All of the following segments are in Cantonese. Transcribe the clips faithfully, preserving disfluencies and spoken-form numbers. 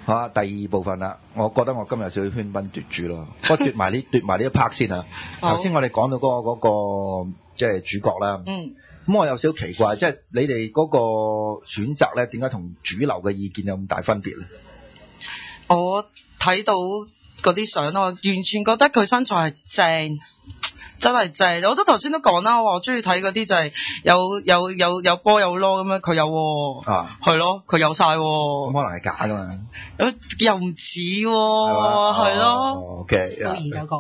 好啊，第二部分啦，我覺得我今日有少少喧賓奪主咯，不過奪埋呢奪埋呢一 part 先啊。頭先我哋講到嗰、嗰個嗰、嗰個即係主角啦。 嗯。咁我有少少奇怪，即係你哋嗰個選擇咧，點解同主流嘅意見有咁大分別咧？ 我睇到嗰啲相，我完全覺得佢身材係正。真係正，我都頭先都講啦，我話我中意睇嗰啲就係有有有有波有攞咁樣，佢有喎，啊，係咯，佢有晒喎，咁可能係假噶嘛， 又唔似喎，係咯 ，OK， 都研究過，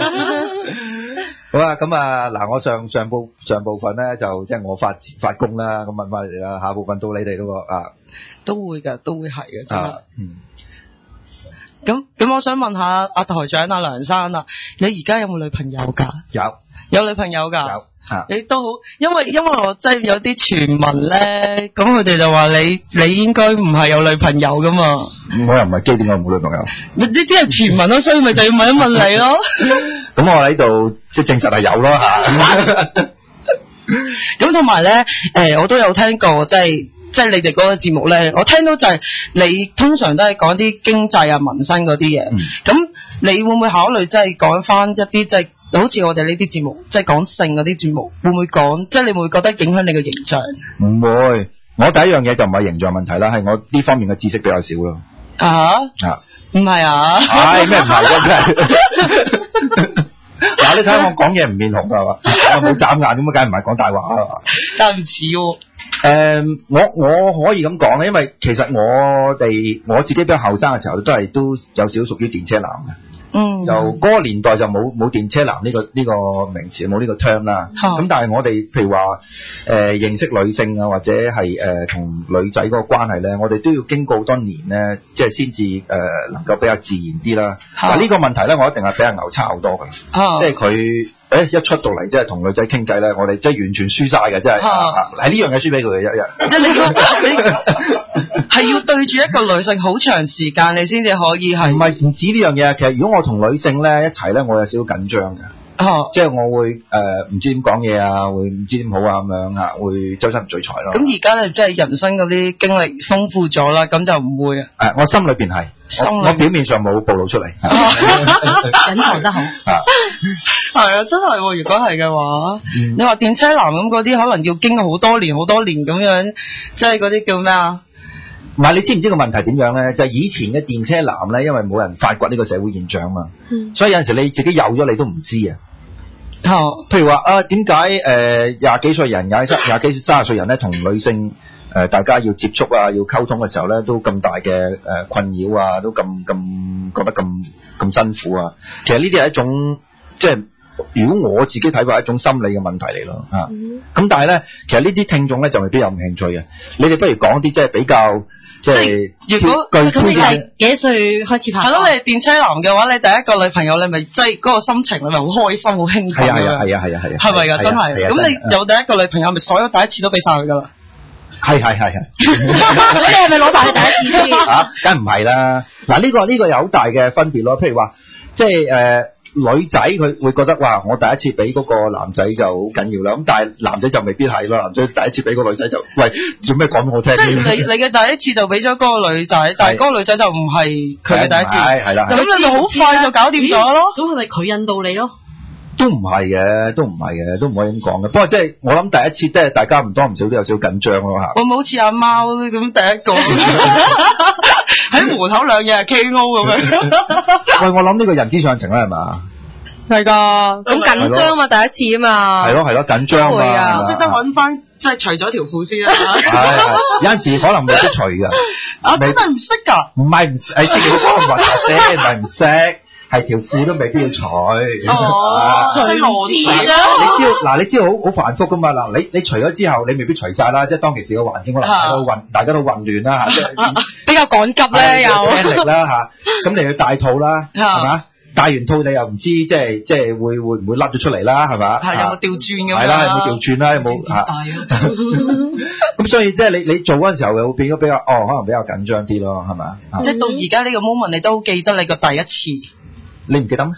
好啊，咁啊嗱，我上上部上部分咧就即係我發發功啦，咁問翻你哋啦，下部分到你哋咯啊， 都會㗎，都會係嘅，真係，嗯。咁咁，我想問下阿台長阿梁生啊，你而家有冇女朋友㗎？ 有， 有女朋友㗎？ 有，啊， 你都好，因為因為我真係有啲傳聞咧，咁佢哋就話你你應該唔係有女朋友㗎嘛？ 我又唔係基，點解冇女朋友？ 呢啲係傳聞咯，所以咪就要問一問你咯。 咁我喺度即係證實係有咯嚇。 咁同埋咧，誒，我都有聽過，即係。即係你哋嗰個節目咧，我聽到就係你通常都係講啲經濟啊、民生嗰啲嘢。咁、嗯、你會唔會考慮即係講翻一啲即係好似我哋呢啲節目，即係講性嗰啲節目，會唔會講？即係你會唔會覺得影響你嘅形象？ 唔會，我第一樣嘢就唔係形象問題啦，係我呢方面嘅知識比較少咯。 啊？啊？唔係啊？ 係咩唔係啫？真係。嗱，你睇下我講嘢唔面紅㗎嘛？我冇眨眼咁啊，梗係唔係講大話啊嘛？ 但唔似喎。 誒、嗯，我我可以咁講咧，因為其實我哋我自己比較後生嘅時候，都係都有少少屬於電車男嘅。嗯。就嗰個年代就冇冇電車男呢、呢個呢、呢個名詞，冇呢個 term 啦。咁、嗯、但係我哋譬如話誒、呃、認識女性啊，或者係誒同女仔嗰個關係咧，我哋都要經過好多年咧，即係先至誒能夠比較自然啲啦。嗱、嗯、呢、呢個問題咧，我一定係比阿牛差好多嘅。嗯、即係佢。誒，一出到嚟即係同女仔傾偈咧，我哋即係完全輸晒嘅，真係係呢樣嘢輸俾佢嘅一日。即係你要你係要對住一個女性好長時間，你先至可以係。唔係唔止呢樣嘢，其實如果我同女性咧一齊咧，我有少少緊張嘅。哦，即係我會誒唔、呃、知點講嘢啊，會唔知點好啊咁樣啊，會周身唔聚財咯。咁而家咧即係人生嗰啲經歷豐富咗啦，咁就唔會啊。誒、呃，我心裏邊係，我我表面上冇暴露出嚟， 隱藏得好。 係啊，真係喎！如果係嘅話，嗯、你話電車男咁嗰啲，可能要經過好多年、好多年咁樣，即係嗰啲叫咩啊？唔係，你知唔知個問題點樣咧？就係、是、以前嘅電車男咧，因為冇人發掘呢個社會現象嘛，嗯、所以有陣時你自己有咗你都唔知啊。哦，譬如話啊，點解誒廿幾歲人、廿廿幾歲、三十歲人咧，同女性誒、呃、大家要接觸啊、要溝通嘅時候咧，都咁大嘅誒、呃、困擾啊，都咁咁覺得咁咁辛苦啊？其實呢啲係一種即係。如果我自己睇法係一種心理嘅問題嚟咯，嚇、嗯。咁但係咧，其實呢啲聽眾咧就未必有興趣嘅。你哋不如講啲即係比較即係，如果咁你係幾歲開始拍？ 係咯，你係電車男嘅話，你第一個女朋友你咪即係嗰個心情，你咪好開心、好興奮。係啊係啊係啊係啊係啊。係咪㗎？真係。咁你有第一個女朋友，咪所有第一次都俾晒佢㗎啦。係係係係。 咁你係咪攞埋佢第一次先？ 嚇，梗唔係啦。嗱呢個呢個有好大嘅分別咯。譬如話，即係誒。女仔佢會覺得哇，我第一次俾嗰個男仔就好緊要啦。咁但係男仔就未必係咯。男仔第一次俾個女仔就喂，做咩講俾我聽？即係你你嘅第一次就俾咗嗰個女仔，但係嗰個女仔就唔係佢嘅第一次。係係啦。咁你就好快就搞掂咗咯。 咁係咪佢引導你咯？ 都唔係嘅，都唔係嘅，都唔可以咁講嘅。不過即係我諗第一次即係大家唔多唔少都有少少緊張咯嚇。 會唔會好似阿貓咁第一個喺門口兩日 K O 咁樣？ 喂，我諗呢個人之常情啦，係嘛？ 係㗎， 咁緊張嘛，第一次啊嘛。 係咯係咯，緊張啊！ 識得揾翻即係除咗條褲先啦。 係有陣時可能未識除㗎。 啊，真係唔識㗎？ 唔係唔識，係識條褲或者唔係唔識。係條褲都未必要除，哦，除羅子啦。你知道嗱，你知道好好繁複噶嘛嗱，你你除咗之後，你未必除晒啦，即係當其時個環境可能大家都混，大家都混亂啦嚇，即係比較趕急咧又， 聽力啦嚇，咁你要戴套啦，係嘛？戴完套你又唔知即係即係會會唔會甩咗出嚟啦，係嘛？係有冇調轉咁樣？係啦，有冇調轉啦？有冇嚇？咁所以即係你你做嗰陣時候會變咗比較哦，可能比較緊張啲咯，係嘛？ 即係到而家呢個 moment，你都記得你個第一次。 你唔記得咩？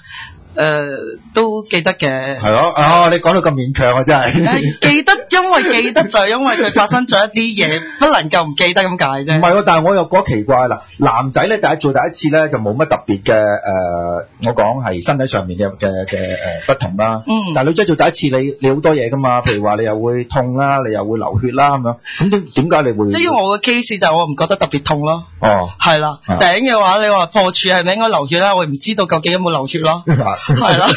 誒，都記得嘅。 係咯，啊，你講到咁勉強啊，真係。 記得，因為記得就係因為佢發生咗一啲嘢，不能夠唔記得咁解啫。 唔係喎，但係我又覺得奇怪啦。男仔咧，第一做第一次咧，就冇乜特別嘅誒，我講係身體上面嘅嘅嘅誒不同啦。嗯。但係女仔做第一次，你你好多嘢噶嘛，譬如話你又會痛啦，你又會流血啦咁樣。咁點點解你會？即係因為我嘅 case 就係我唔覺得特別痛咯。 哦。係啦。頂嘅話，你話破處係咪應該流血啦？我唔知道究竟有冇流血咯。係啦。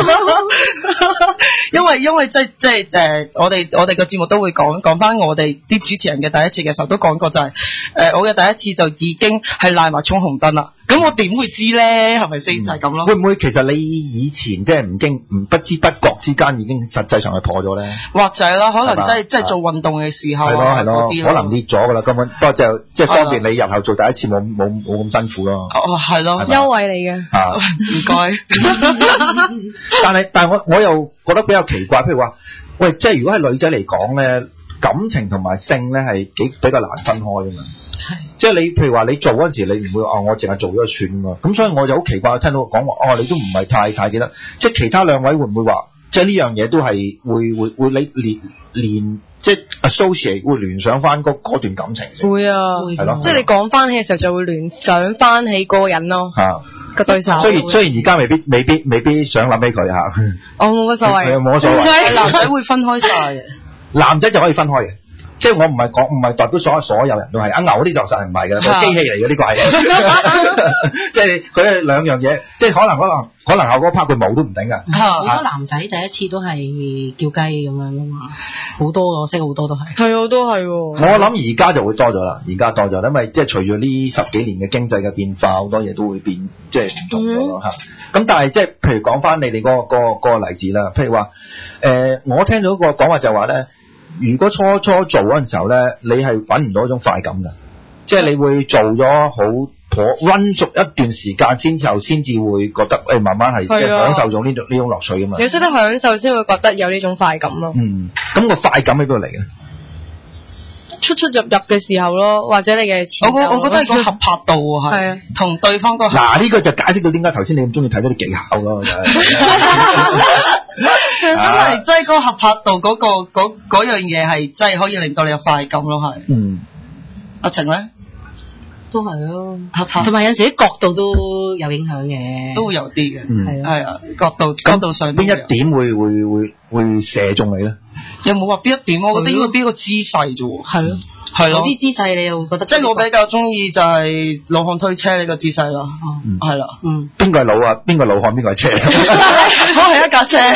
因為因為即係即係誒，我哋我哋個節目都會講講翻我哋啲主持人嘅第一次嘅時候都講過就係、是、誒、呃，我嘅第一次就已經係賴埋衝紅燈啦。咁我點會知咧？係咪先就係咁咯？ 會唔會其實你以前即係唔經唔不知不覺之間已經實際上係破咗咧？ 或者啦，可能即係即係做運動嘅時候係咯係咯， 可能裂咗噶啦，根本不過就即係方便你日後做第一次冇冇冇咁辛苦咯。 哦，係咯， 優惠嚟嘅。 啊， 唔該。 但係但係我我又覺得比較奇怪，譬如話，喂，即係如果係女仔嚟講咧，感情同埋性咧係幾比較難分開噶嘛。係，即係你譬如話你做嗰陣時，你唔會哦，我淨係做咗就算嘛。咁所以我就好奇怪，聽到講話哦，你都唔係太太記得。即係其他兩位會唔會話，即係呢樣嘢都係會會會你連連即係 associate 會聯想翻嗰嗰段感情？ 會啊， 係咯， 即係你講翻起嘅時候就會聯想翻起嗰個人咯。 嚇。 個對手， 雖然雖然而家未必未必未必想諗起佢嚇， 我冇乜所謂， 冇乜所謂。 係男仔會分開晒嘅， 男仔就可以分開嘅，即係我唔係講唔係代表所有所有人都係，阿牛嗰啲就實係唔係嘅，佢機器嚟嘅呢個係，即係佢係兩樣嘢，即係可能可能可能後嗰 part 佢冇都唔頂㗎。 好多男仔第一次都係叫雞咁樣㗎嘛，好多我識好多都係。 係啊，都係喎。 我諗而家就會多咗啦，而家多咗，因為即係隨住呢十幾年嘅經濟嘅變化，好多嘢都會變，即係唔同咗咯嚇。咁、嗯、但係即係譬如講翻你哋嗰、嗰個嗰、嗰個例子啦，譬如話誒、呃，我聽到個講話就話咧，如果初初做嗰陣時候咧，你係揾唔到一種快感㗎，即係你會做咗好run 足一段時間先後先至會覺得誒、欸、慢慢係即係享受咗呢種呢種樂趣㗎嘛。 你識得享受先會覺得有呢種快感咯。 嗯，咁、個快感喺邊度嚟嘅？ 出出入入嘅時候咯，或者你嘅前我我覺得係個合拍度係啊，同對方個嗱呢個就解釋到點解頭先你咁中意睇嗰啲技巧咯。 真係即係嗰個合拍度嗰、嗰個嗰嗰樣嘢係真係可以令到你有快感咯，係。 嗯， 阿晴咧都係咯， 合拍， 同埋有陣時啲角度都有影響嘅， 都會有啲嘅， 係係啊，角度角度上邊一點會會會會射中你咧？ 有冇話邊一點？我覺得應該邊個姿勢啫喎。 係咯， 係咯， 有啲姿勢你又會覺得， 即係我比較中意就係老漢推車呢個姿勢咯。哦，係啦， 嗯， 邊個係老啊？邊個老漢？邊個係車？ 我係一架車。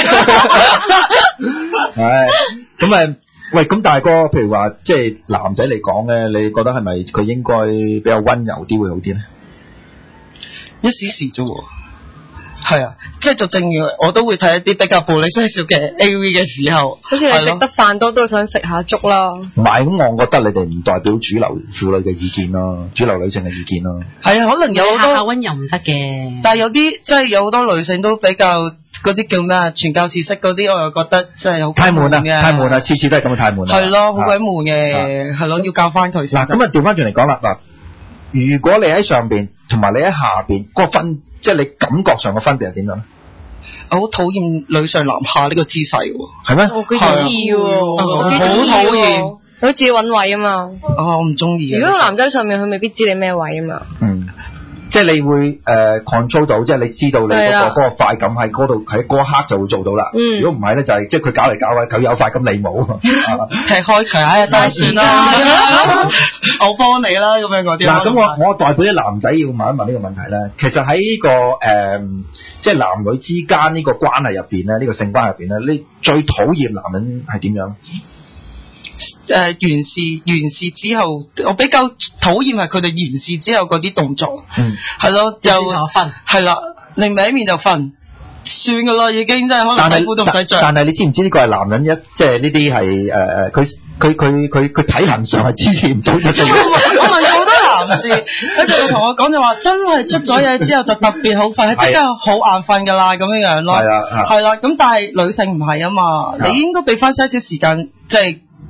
係咁誒，喂，咁大哥，譬如話，即係男仔嚟講咧，你覺得係咪佢應該比較溫柔啲會好啲咧？ 一時時啫喎。係啊，即係就正如我都會睇一啲比較暴力些少嘅 A V 嘅時候， 好似你食得飯多都想食下粥啦。 唔係，咁我覺得你哋唔代表主流婦女嘅意見咯，主流女性嘅意見咯。 係啊，可能有好多下溫柔唔得嘅， 但係有啲即係有好多女性都比較嗰啲叫咩啊，傳教士式嗰啲，我又覺得真係好太悶啦，太悶啦，次次都係咁太悶啦。 係咯，好鬼悶嘅，係咯，要教翻佢先。 嗱，咁啊調翻轉嚟講啦，嗱，如果你喺上邊同埋你喺下邊個分，即係你感覺上嘅分別係點樣咧？ 我好討厭女上男下呢個姿勢喎。係咩？ 我幾中意喎，我幾中意喎，佢自己揾位啊嘛。 哦，我唔中意。 如果個男仔上面，佢未必知你咩位啊嘛。 嗯。即係你會誒、呃、control 到，即係你知道你嗰、嗰個嗰個快感喺嗰度，喺嗰一刻就會做到啦。嗯、如果唔係咧，就係、是、即係佢搞嚟搞去，佢有快感你冇， 踢開佢啊！大算啦，我幫你啦，咁樣嗰啲。 嗱，咁我我代表啲男仔要問一問呢個問題咧。其實喺呢、這個誒、呃，即係男女之間呢個關係入邊咧，呢、這個性關係入邊咧，你最討厭男人係點樣？ 誒、呃，完事完事之後，我比較討厭係佢哋完事之後嗰啲動作，嗯，係咯，又瞓，係啦，另外一面就瞓，算噶啦，已經真係可能底褲都唔使着。但係你知唔知呢個係男人一，即係呢啲係誒誒，佢佢佢佢佢體能上係支持唔到嘅。 我問過好多男士，佢哋同我講就話，真係出咗嘢之後就特別好瞓，係即刻好眼瞓噶啦咁樣樣咯。係啊，係啦，咁但係女性唔係啊嘛，你應該俾翻少少時間，即係。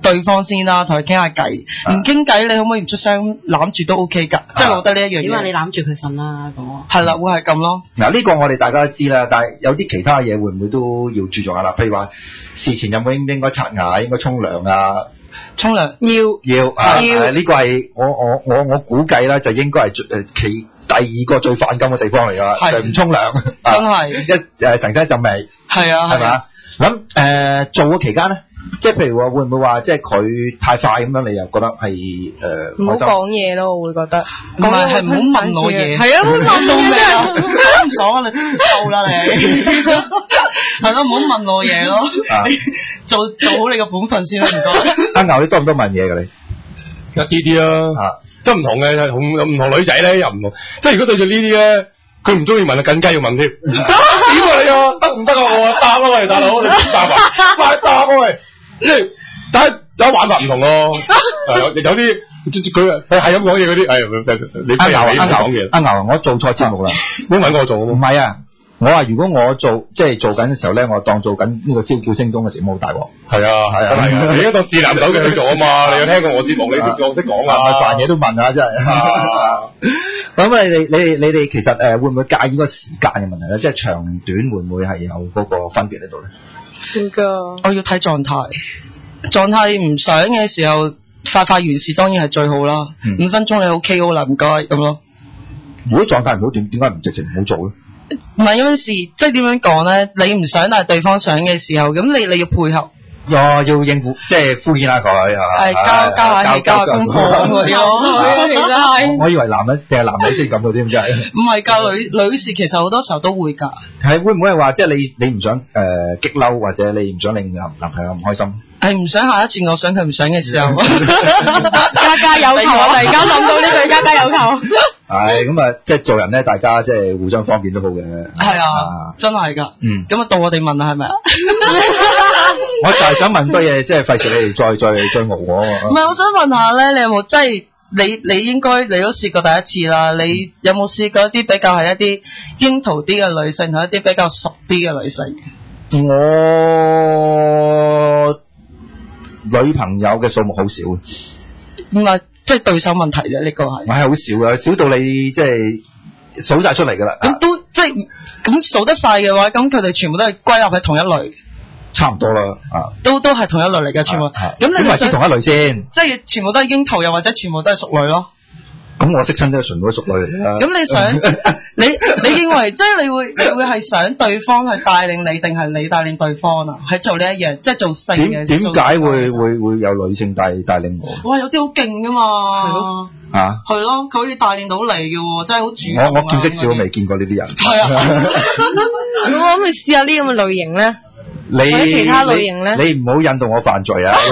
對方先啦，同佢傾下偈。唔傾偈，你可唔可以唔出聲攬住都 OK 㗎？即係我覺得呢一樣嘢。 點解你攬住佢瞓啦咁？ 係啦，會係咁咯。 嗱，呢個我哋大家都知啦，但係有啲其他嘢會唔會都要注重下啦？譬如話事前有冇應唔應該刷牙、應該沖涼啊？ 沖涼要要啊！ 要呢個係我我我我估計啦，就應該係誒其第二個最反感嘅地方嚟㗎啦，就係唔沖涼， 真係一誒成身一陣味， 係啊， 係咪啊？咁誒做嘅期間咧，即係譬如話會唔會話即係佢太快咁樣，你又覺得係誒唔好講嘢咯，我會覺得唔係係唔好問我嘢， 係啊，唔好問我嘢啊， 唔爽啊你收啦你，係咯，唔好問我嘢咯，做做好你個本分先啦，唔該。 阿牛你多唔多問嘢㗎你？ 一啲啲啦，即係唔同嘅，同唔同女仔咧又唔同，即係如果對住呢啲咧，佢唔中意問啊，更加要問添。點啊你啊，得唔得啊？我答啦喂，大佬你點答啊？快答喂！即係但係有玩法唔同咯，有有啲佢佢係咁講嘢嗰啲，誒你阿牛阿牛講嘢， 阿牛我做錯節目啦， 你揾我做唔係啊！我話如果我做即係做緊嘅時候咧，我當做緊呢個燒叫聲中嘅時候，冇大鑊。 係啊係啊係啊！你而家當智囊手嘅去做啊嘛，你有聽過我節目，你識我識講啊， 扮嘢都問下真係。咁你哋你哋你哋其實誒會唔會介意個時間嘅問題咧？即係長短會唔會係有嗰個分別喺度咧？ 會㗎。 我要睇狀態，狀態唔想嘅時候，快快完事當然係最好啦。五、嗯、分鐘你 OK 好啦，唔該咁咯。 如果狀態唔好，點點解唔直情唔好做咧？ 唔係有陣時，即係點樣講咧？你唔想，但係對方想嘅時候，咁你你要配合。哦，要應付，即係敷衍下佢係交交下氣，交下功課咁嗰啲咯。其實係。我以為男人淨係男女先咁嘅添，真係。唔係㗎，女女士其實好多時候都會㗎。係會唔會係話即係你你唔想誒、呃、激嬲，或者你唔想令男男朋友唔開心？係唔想下一次，我想佢唔想嘅時候。家家有求，我突然間諗到呢句家家有求。係咁啊，即係做人咧，大家即係互相方便都好嘅。係啊，啊真係㗎。嗯。咁啊，到我哋問啦，係咪啊？我就係想問多嘢，即係費事你哋再再再熬我。唔係，我想問下咧，你有冇即係你你應該你都試過第一次啦？你有冇試過一啲比較係一啲櫻桃啲嘅女性，同一啲比較熟啲嘅女性？我女朋友嘅數目好少。唔係，即係對手問題啫，呢個係。我係好少啊，少到你即係數晒出嚟㗎啦。咁都即係咁數得晒嘅話，咁佢哋全部都係歸納喺同一類。差唔多啦，啊，都都係同一類嚟嘅，全部。咁你咪知同一類先？即係全部都係櫻桃，又或者全部都係熟女咯。咁我識親都係純嗰啲熟女嚟啦。咁你想，你你認為即係你會你會係想對方係帶領你，定係你帶領對方啊？係做呢一樣，即係做性嘅。點點解會會會有女性帶帶領我？哇，有啲好勁噶嘛。係咯。啊。係咯，佢可以帶領到你嘅喎，真係好主動。我我見識少，未見過呢啲人。係啊。咁我諗你試下呢咁嘅類型咧。你其他類型咧？你唔好引導我犯罪啊！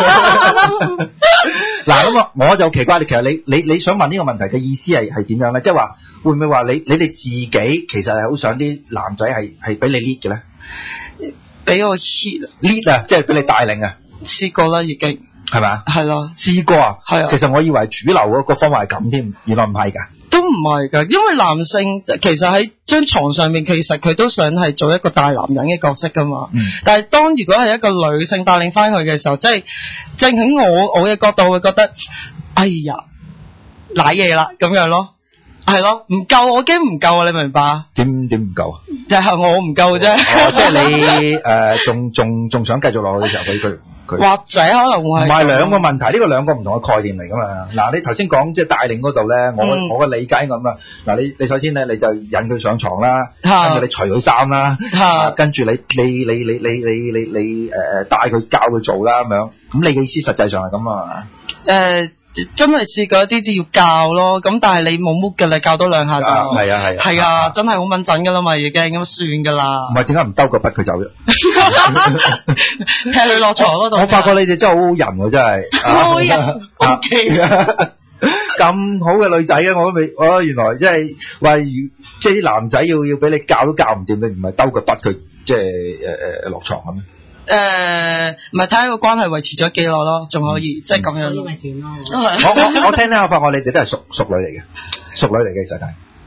嗱，咁啊，我就奇怪你，其實你你你想問呢個問題嘅意思係係點樣咧？即係話會唔會話你你哋自己其實係好想啲男仔係係俾你 lead 嘅咧？俾我 lead lead 啊，即係俾你帶領啊！試過啦，已經係咪啊？係咯，試過啊！係啊，其實我以為主流嗰個方法係咁添，原來唔係㗎。都唔係㗎，因為男性其實喺張床上面，其實佢都想係做一個大男人嘅角色㗎嘛。嗯、但係當如果係一個女性帶領翻佢嘅時候，即係正喺我我嘅角度會覺得，哎呀，瀨嘢啦咁樣咯，係咯，唔夠，我驚唔夠啊！你明白？點點唔夠啊？就係我唔夠啫。哦，即係你誒，仲仲仲想繼續落去嘅時候，佢佢。或者可能會係唔係兩個問題，呢個兩個唔同嘅概念嚟㗎嘛。嗱，你頭先講即係帶領嗰度咧，我、嗯、我嘅理解咁啊。嗱，你你首先咧你就引佢上床啦，跟住你除佢衫啦，跟住你你你你你你你你誒帶佢教佢做啦咁樣。咁你嘅意思實際上係咁啊？誒、呃。真係試過一啲字要教咯，咁但係你冇 mood 嘅，你教多兩下就係啊係啊係啊，啊，真係好敏陣噶啦嘛，已經咁算噶啦。唔係點解唔兜個筆佢走啫？踢佢落床嗰度。我發覺你哋真係好好人喎，真係。好人 OK 啊！咁好嘅女仔啊，我都未，哦原來即係話，即係啲男仔要要俾你教都教唔掂，你唔係兜個筆佢即係誒誒落床咁咩？誒，唔係睇下個關係維持咗幾耐咯，仲可以、嗯、即係咁樣咯。我我我聽聽我發覺你哋都係熟熟女嚟嘅，熟女嚟嘅實際。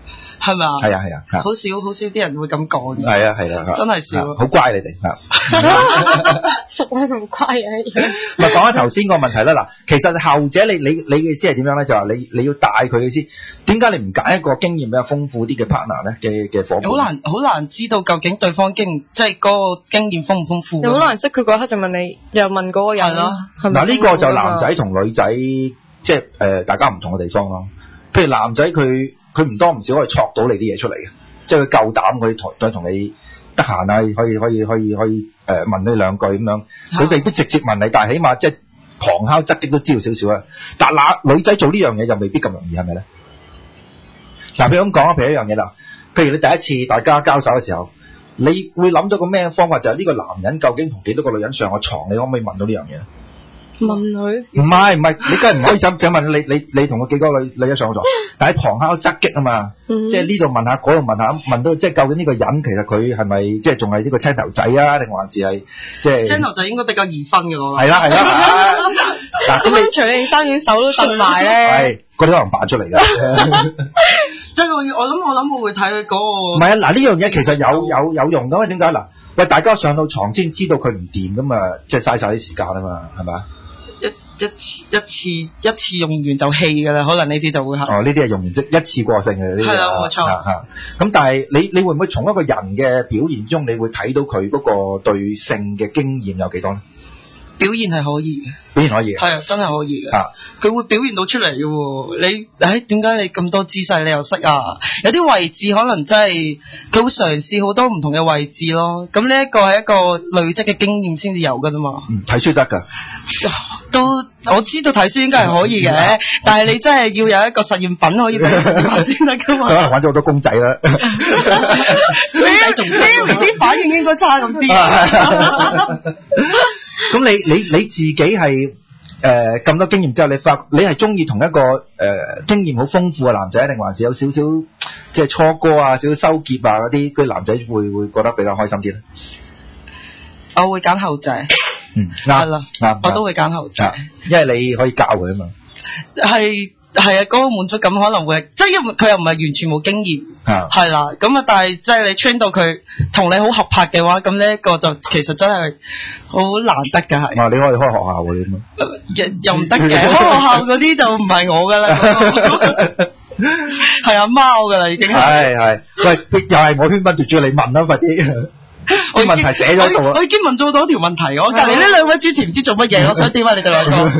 係咪啊？ 係啊係啊， 好少好少啲人會咁講。 係啊係啊， 真係少。 好乖你哋嚇。 熟得咁乖啊！ 唔係講下頭先個問題啦，嗱，其實後者你你你嘅意思係點樣咧？就話你你要帶佢嘅先，點解你唔揀一個經驗比較豐富啲嘅 partner 咧嘅嘅夥伴？ 好難好難知道究竟對方經即係嗰個經驗豐唔豐富。 又好難識佢嗰刻就問你，又問嗰個人咯。 嗱呢個就男仔同女仔即係誒大家唔同嘅地方咯。譬如男仔佢佢唔多唔少可以戳到你啲嘢出嚟嘅，即係佢夠膽佢同再同你得閒啊，可以可以可以可以誒、呃、問你兩句咁樣，佢未必直接問你，但係起碼即係旁敲側擊都知道少少啊。但係嗱女仔做呢樣嘢就未必咁容易，係咪咧？嗱，譬如咁講啊，譬如一樣嘢啦，譬如你第一次大家交手嘅時候，你會諗到個咩方法？就係呢個男人究竟同幾多個女人上過床？你可唔可以問到呢樣嘢咧？ 問佢？ 唔係唔係，你梗係唔可以就就問你你你同佢幾個女女人上過床？但係旁敲側擊啊嘛，嗯、即係呢度問下，嗰度問下，問到即係究竟呢個人其實佢係咪即係仲係呢個青頭仔啊，定還是係即係青頭仔應該比較易分嘅咯。 係啦係啦。 嗱咁你除你三隻手都震埋咧， 係嗰啲可能扮出嚟㗎。 即係我我諗我諗我會睇佢嗰個。 唔係啊，嗱呢樣嘢其實有有有用㗎嘛？點解嗱？喂，大家上到床先知道佢唔掂㗎嘛，即係嘥晒啲時間啊嘛，係咪啊？ 一一次一次一次用完就棄㗎啦，可能呢啲就會係。哦， 呢啲係用完即一次過性嘅呢啲。係啦，冇錯。嚇咁但係你你會唔會從一個人嘅表現中，你會睇到佢嗰個對性嘅經驗有幾多咧？ 表現係可以嘅， 表現可以嘅， 係啊，真係可以嘅。 啊， 佢會表現到出嚟嘅喎。你誒點解你咁多姿勢你又識啊？有啲位置可能真係佢會嘗試好多唔同嘅位置咯。咁呢一個係一個累積嘅經驗先至有㗎啫嘛。 嗯，睇書得㗎。 都我知道睇書應該係可以嘅，嗯、但係你真係要有一個實驗品可以俾你先得㗎嘛。 佢可能玩咗好多公仔啦。 公仔仲啲反應應該差咁啲。 咁你你你自己係誒咁多經驗之後，你發你係中意同一個誒、呃、經驗好豐富嘅男仔，定還是有少少即係初哥啊、少少收結啊嗰啲，嗰啲男仔會會覺得比較開心啲咧？ 我會揀後者。 嗯，啱啦，啱， 我都會揀後者， 因為你可以教佢啊嘛。係。 係啊，嗰、那個滿足感可能會，即係因為佢又唔係完全冇經驗，係啦，咁啊，但係即係你 train 到佢同你好合拍嘅話，咁呢一個就其實真係好難得㗎，係。啊， 你可以開學校嘅咁啊？ 又又唔得嘅，開學校嗰啲就唔係我㗎啦，係阿貓㗎啦已經。係係，喂，又係我喧賓奪主，你問啦，快啲。我問題寫咗度啊！我已經問咗好多條問題，我隔離呢兩位主持唔知做乜嘢，我想點啊？你哋兩個。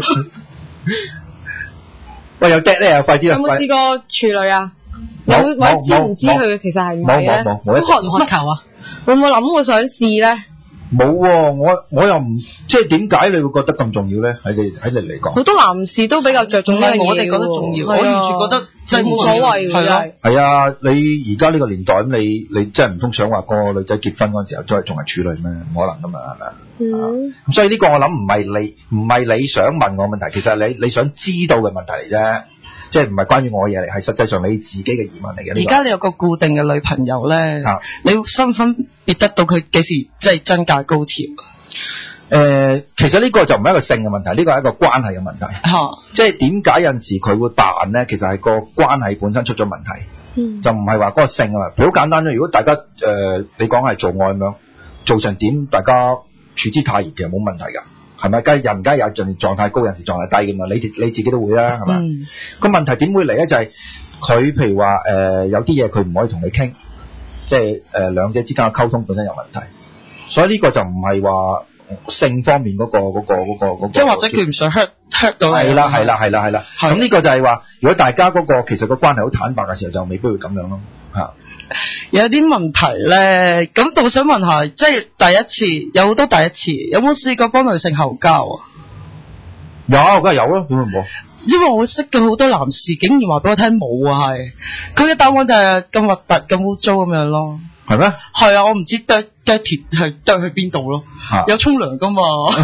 喂，有 dead 咧，又快啲啦！ 有冇試過處女啊？有冇知唔知佢其實係唔係咧？ 冇冇冇， 渴唔渴求啊？有冇諗過想試咧？ 冇喎，我我又唔即係點解你會覺得咁重要咧？喺你喺你嚟講， 好多男士都比較着重呢樣嘢， 我哋覺得重要，我完全覺得真係冇所謂嘅。係係啊，你而家呢個年代咁，你你真係唔通想話個女仔結婚嗰陣時候都係仲係處女咩？唔可能噶嘛，係咪啊？嗯。咁所以呢個我諗唔係你唔係你想問我問題，其實係你你想知道嘅問題嚟啫。即係唔係關於我嘅嘢嚟，係實際上你自己嘅疑問嚟嘅。 而家你有個固定嘅女朋友咧，啊、你分唔分別得到佢幾時即係增加高潮？誒、 呃，其實呢個就唔係一個性嘅問題，呢個係一個關係嘅問題。嚇、啊，即係點解有陣時佢會扮咧？其實係個關係本身出咗問題，嗯、就唔係話嗰個性啊。譬如好簡單啫，如果大家誒、呃、你講係做愛咁樣做成點，大家處之泰然，其實冇問題㗎。係咪？梗係人梗係有陣狀態高，有陣時狀態低㗎嘛。你你自己都會啦，係嘛？個、嗯、問題點會嚟咧？就係、是、佢譬如話誒、呃、有啲嘢佢唔可以同你傾，即係誒兩者之間嘅溝通本身有問題，所以呢個就唔係話性方面嗰、那個嗰、那個嗰、那個即係或者佢唔想 hurt hurt 到你。係啦係啦係啦係啦。咁呢個就係話，如果大家嗰、那個其實個關係好坦白嘅時候，就未必會咁樣咯嚇。 有啲問題咧，咁我想問下，即係第一次有好多第一次，有冇試過幫女性後交啊？ 有，梗係有啦，點會冇？ 因為我識嘅好多男士，竟然話俾我聽冇啊，係佢嘅答案就係咁核突、咁污糟咁樣咯。係咩？係啊，我唔知剁剁鐵係剁去邊度咯。有沖涼噶嘛？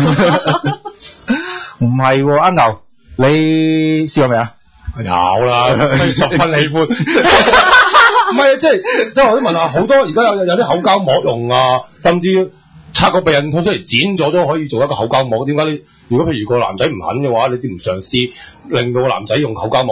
唔係喎，阿牛，你試過未啊？ 有啦，十分喜歡。唔係啊，即係即係我都問下，好多而家有有啲口交膜用啊，甚至拆個避孕套出嚟剪咗都可以做一個口交膜。點解你如果譬如個男仔唔肯嘅話，你點唔嘗試令到個男仔用口交膜咧？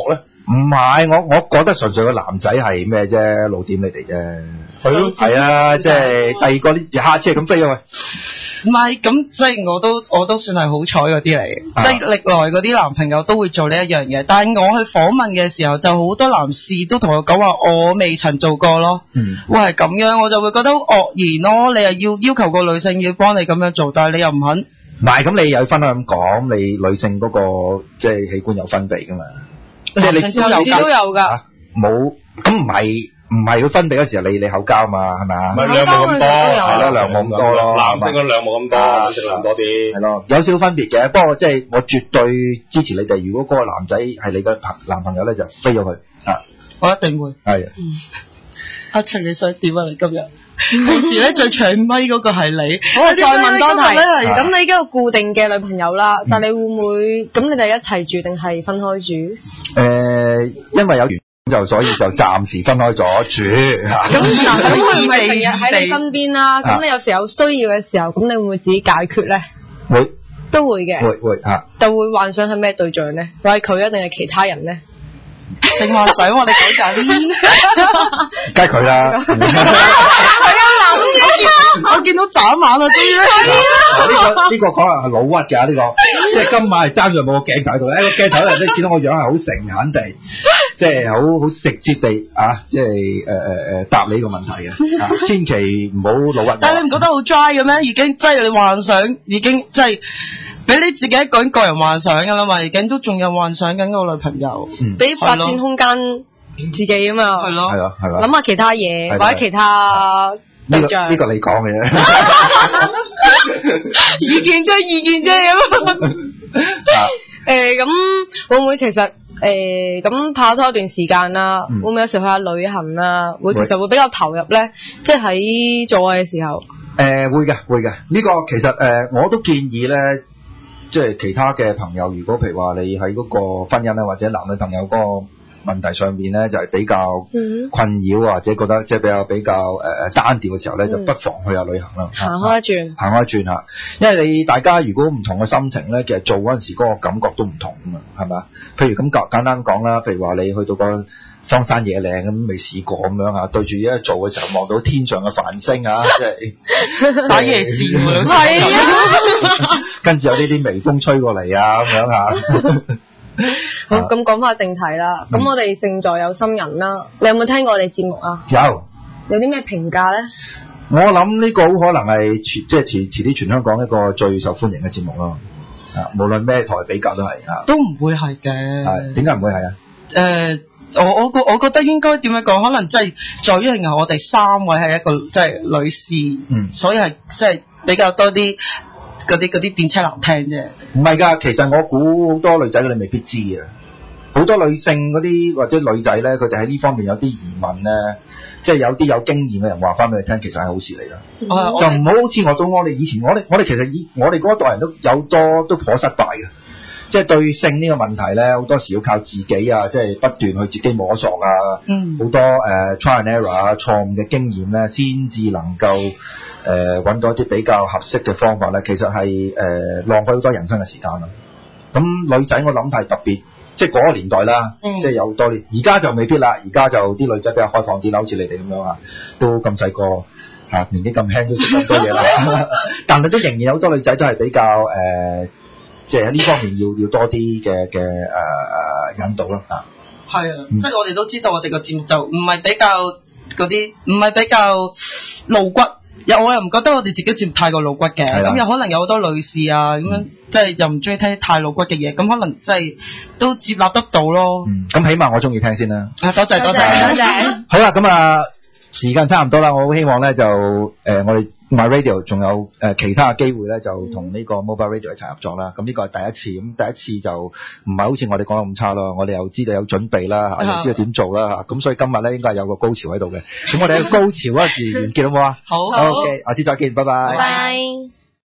唔係，我我覺得純粹個男仔係咩啫，露點你哋啫。 係咯， 係啊，即係第二個啲下次係咁飛咗去。 唔係，咁即係我都我都算係好彩嗰啲嚟嘅，即係歷來嗰啲男朋友都會做呢一樣嘢。但係我去訪問嘅時候，就好多男士都同我講話，我未曾做過咯。嗯，會係咁樣，我就會覺得好愕然咯。你又要要求個女性要幫你咁樣做，但係你又唔肯。 唔係，咁你又要分開咁講，你女性嗰個即係器官有分泌噶嘛？即係你都有都有㗎。 冇，咁唔係。唔係佢分泌嗰時候，你你口交嘛，係咪啊？ 唔係量冇咁多， 係咯，量冇咁多咯。 男性嘅量冇咁多，女性量多啲。係咯，有少少分別嘅。不過即係我絕對支持你哋。如果嗰個男仔係你嘅朋男朋友咧，就飛咗佢啊！ 我一定會。係。嗯。阿晴，你想點啊？你今日平時咧最長咪嗰個係你。 好啊，再問多題。咁你而家有固定嘅女朋友啦，但你會唔會咁？你哋一齊住定係分開住？ 誒，因為有緣。就所以就暫時分開咗住。 咁嗱，咁佢唔係成日喺你身邊啦。咁你有時有需要嘅時候，咁你會唔會自己解決咧？ 會， 都會嘅。 會會嚇。 就會幻想係咩對象咧？或係佢啊，定係其他人咧？ 正話使我哋講緊， 梗係佢啦。 係啊，男嘅， 我見到眨眼啊，終於。 呢個呢個可能係老屈㗎呢個，即係今晚係爭在冇個鏡頭喺度，誒個鏡頭人都見到我樣係好誠懇地，即係好好直接地啊，即係誒誒誒答你呢個問題嘅，千祈唔好老屈。 但係你唔覺得好 dry 嘅咩？已經即係你幻想，已經即係。俾你自己一個人個人幻想㗎啦嘛，已經都仲有幻想緊個女朋友， 俾、嗯、發展空間自己啊嘛， 係咯， 係啊，係啊， 諗下其他嘢或者其他對象。呢、這個呢、這個你講嘅啫，意見啫，意見啫咁。誒咁會唔會其實誒咁、呃、拍拖一段時間啦，嗯、會唔會有時去下旅行啦？會其實會比較投入咧，即係喺做愛嘅時候。誒、 呃、會嘅會嘅，呢、這個其實誒、呃、我都建議咧。即係其他嘅朋友，如果譬如話你喺嗰個婚姻咧，或者男女朋友嗰個問題上面咧，就係、是、比較困擾、嗯、或者覺得即係比較比較誒、呃、單調嘅時候咧，嗯、就不妨去下旅行啦，行開一轉， 行開一轉嚇。因為你大家如果唔同嘅心情咧，其實做嗰陣時嗰個感覺都唔同㗎嘛，係咪？譬如咁簡簡單講啦，譬如話你去到個荒山野嶺咁未試過咁樣啊，對住一做嘅時候望到天上嘅繁星啊，即係打野戰喎， 係啊， 跟住有呢啲微風吹過嚟啊咁樣嚇。 好，咁講翻正題啦。咁、嗯、我哋勝在有心人啦。你有冇聽過我哋節目啊？ 有。 有啲咩評價咧？ 我諗呢個好可能係全即係遲遲啲全香港一個最受歡迎嘅節目咯。啊，無論咩台比較都係啊。 都唔會係嘅。 係點解唔會係啊？ 誒、呃。我我覺我覺得應該點樣講？可能即係在於係我哋三位係一個即係、就是、女士，嗯，所以係即係比較多啲嗰啲嗰啲電車男聽啫。 唔係㗎，其實我估好多女仔佢哋未必知嘅，好多女性嗰啲或者女仔咧，佢哋喺呢方面有啲疑問咧，即係有啲有經驗嘅人話翻俾你聽，其實係好事嚟㗎。嗯、就唔好好似我到我哋以前，我哋我哋其實以我哋嗰一代人都有多都頗失敗嘅。即係對性呢個問題咧，好多時要靠自己啊，即係不斷去自己摸索啊，嗯，好多誒、uh, try and error 啊，錯誤嘅經驗咧，先至能夠誒揾到一啲比較合適嘅方法咧。其實係誒、呃、浪費好多人生嘅時間啦。咁女仔我諗係特別，即係嗰個年代啦，嗯、即係有好多年。而家就未必啦，而家就啲女仔比較開放啲啦，好似你哋咁樣啊，都咁細個嚇，年紀咁輕都識咁多嘢啦。但係都仍然有好多女仔都係比較誒。呃即係喺呢方面要要多啲嘅嘅誒誒引導啦嚇。 係啊，嗯、即係我哋都知道，我哋個節目就唔係比較嗰啲，唔係比較露骨。又我又唔覺得我哋自己節目太過露骨嘅。咁有可能有好多女士啊咁樣，嗯、即係又唔中意聽太露骨嘅嘢，咁可能即係都接納得到咯。嗯， 咁起碼我中意聽先啦。 啊，多謝多謝多謝。 好啦，咁啊時間差唔多啦，我好希望咧就誒、呃、我哋。My Radio 仲有誒、呃、其他嘅機會咧，就同呢個 Mobile Radio 一齊合作啦。咁呢個係第一次，咁第一次就唔係好似我哋講得咁差咯。我哋又知道有準備啦，嚇，又知道點做啦，嚇。咁所以今日咧應該係有個高潮喺度嘅。咁我哋喺高潮嗰時完結好唔好啊？ 好， 好，OK，下次再見，拜拜。 拜拜。